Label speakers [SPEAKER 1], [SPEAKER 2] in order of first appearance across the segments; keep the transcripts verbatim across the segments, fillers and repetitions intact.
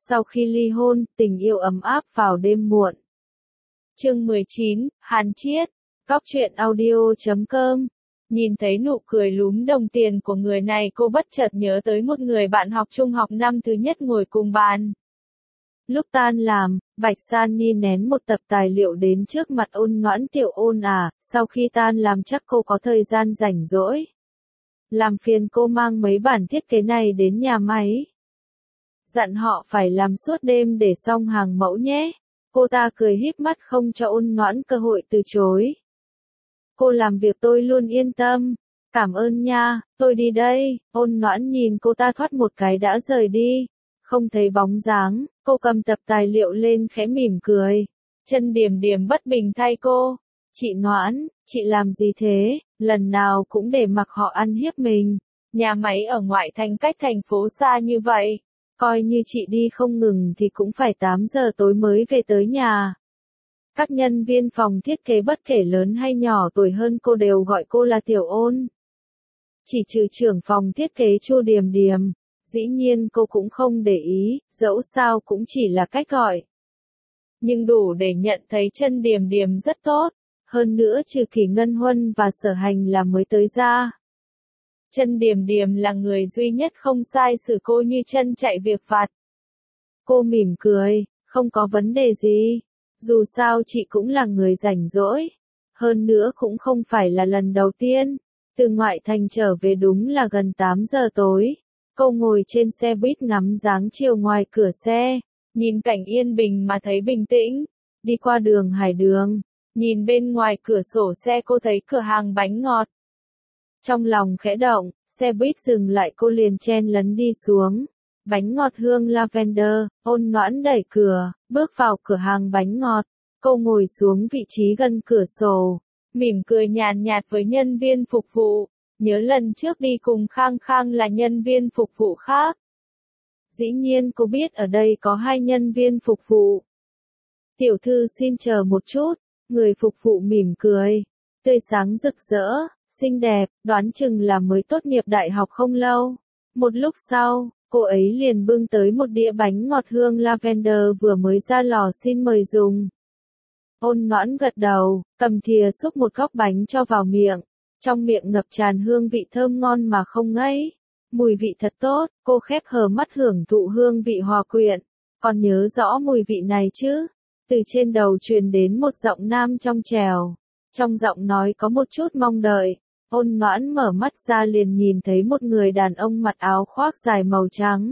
[SPEAKER 1] sau khi ly hôn, tình yêu ấm áp vào đêm muộn. Chương mười chín, Hàn Chiết, Góc truyện audio chấm com. Nhìn thấy nụ cười lúm đồng tiền của người này, cô bất chợt nhớ tới một người bạn học trung học năm thứ nhất ngồi cùng bàn. Lúc tan làm, Bạch San Ni nén một tập tài liệu đến trước mặt Ôn Noãn. Tiểu Ôn à, sau khi tan làm chắc cô có thời gian rảnh rỗi. Làm phiền cô mang mấy bản thiết kế này đến nhà máy. Dặn họ phải làm suốt đêm để xong hàng mẫu nhé. Cô ta cười híp mắt không cho Ôn Noãn cơ hội từ chối. Cô làm việc tôi luôn yên tâm. Cảm ơn nha, tôi đi đây. Ôn Noãn nhìn cô ta thoát một cái đã rời đi. Không thấy bóng dáng, cô cầm tập tài liệu lên khẽ mỉm cười. Chân Điềm Điềm bất bình thay cô. Chị Noãn, chị làm gì thế, lần nào cũng để mặc họ ăn hiếp mình. Nhà máy ở ngoại thành cách thành phố xa như vậy. Coi như chị đi không ngừng thì cũng phải tám giờ tối mới về tới nhà. Các nhân viên phòng thiết kế bất kể lớn hay nhỏ tuổi hơn cô đều gọi cô là Tiểu Ôn. Chỉ trừ trưởng phòng thiết kế Chu Điềm Điềm. Dĩ nhiên cô cũng không để ý, dẫu sao cũng chỉ là cách gọi. Nhưng đủ để nhận thấy Chân Điềm Điềm rất tốt. Hơn nữa trừ Kỳ Ngân Huân và Sở Hành là mới tới ra. Chân Điềm Điềm là người duy nhất không sai xử cô như chân chạy việc vặt. Cô mỉm cười, không có vấn đề gì. Dù sao chị cũng là người rảnh rỗi. Hơn nữa cũng không phải là lần đầu tiên. Từ ngoại thành trở về đúng là gần tám giờ tối. Cô ngồi trên xe buýt ngắm dáng chiều ngoài cửa xe. Nhìn cảnh yên bình mà thấy bình tĩnh. Đi qua đường Hải Đường. Nhìn bên ngoài cửa sổ xe cô thấy cửa hàng bánh ngọt. Trong lòng khẽ động, xe buýt dừng lại cô liền chen lấn đi xuống. Bánh ngọt hương lavender, Ôn Noãn đẩy cửa, bước vào cửa hàng bánh ngọt. Cô ngồi xuống vị trí gần cửa sổ, mỉm cười nhàn nhạt với nhân viên phục vụ. Nhớ lần trước đi cùng Khang Khang là nhân viên phục vụ khác. Dĩ nhiên cô biết ở đây có hai nhân viên phục vụ. Tiểu thư xin chờ một chút, người phục vụ mỉm cười, tươi sáng rực rỡ, xinh đẹp, đoán chừng là mới tốt nghiệp đại học không lâu. Một lúc sau, cô ấy liền bưng tới một đĩa bánh ngọt hương lavender vừa mới ra lò xin mời dùng. Ôn Noãn gật đầu, cầm thìa xúc một góc bánh cho vào miệng. Trong miệng ngập tràn hương vị thơm ngon mà không ngấy. Mùi vị thật tốt, cô khép hờ mắt hưởng thụ hương vị hòa quyện. Còn nhớ rõ mùi vị này chứ? Từ trên đầu truyền đến một giọng nam trong trẻo. Trong giọng nói có một chút mong đợi. Ôn Noãn mở mắt ra liền nhìn thấy một người đàn ông mặc áo khoác dài màu trắng.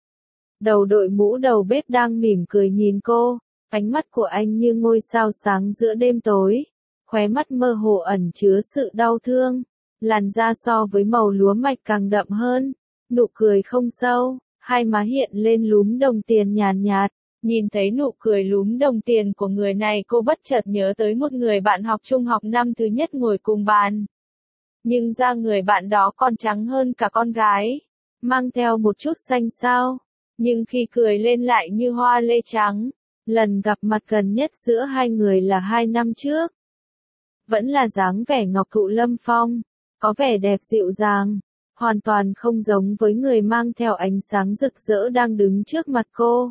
[SPEAKER 1] Đầu đội mũ đầu bếp đang mỉm cười nhìn cô. Ánh mắt của anh như ngôi sao sáng giữa đêm tối. Khóe mắt mơ hồ ẩn chứa sự đau thương. Làn da so với màu lúa mạch càng đậm hơn. Nụ cười không sâu, hai má hiện lên lúm đồng tiền nhàn nhạt. Nhìn thấy nụ cười lúm đồng tiền của người này, cô bất chợt nhớ tới một người bạn học trung học năm thứ nhất ngồi cùng bàn. Nhưng da người bạn đó còn trắng hơn cả con gái. Mang theo một chút xanh xao. Nhưng khi cười lên lại như hoa lê trắng. Lần gặp mặt gần nhất giữa hai người là hai năm trước. Vẫn là dáng vẻ ngọc thụ lâm phong. Có vẻ đẹp dịu dàng. Hoàn toàn không giống với người mang theo ánh sáng rực rỡ đang đứng trước mặt cô.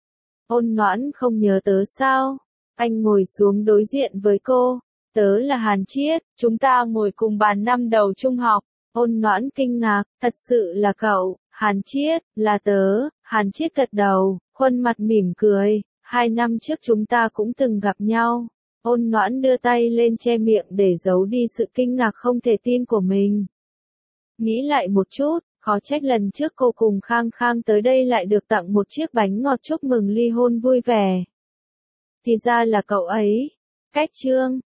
[SPEAKER 1] Ôn Noãn không nhớ tớ sao? Anh ngồi xuống đối diện với cô. Tớ là Hàn Chiết, chúng ta ngồi cùng bàn năm đầu trung học. Ôn Noãn kinh ngạc, thật sự là cậu, Hàn Chiết, là tớ. Hàn Chiết gật đầu, khuôn mặt mỉm cười. Hai năm trước chúng ta cũng từng gặp nhau. Ôn Noãn đưa tay lên che miệng để giấu đi sự kinh ngạc không thể tin của mình. Nghĩ lại một chút, khó trách lần trước cô cùng Khang Khang tới đây lại được tặng một chiếc bánh ngọt chúc mừng ly hôn vui vẻ. Thì ra là cậu ấy. Cách chương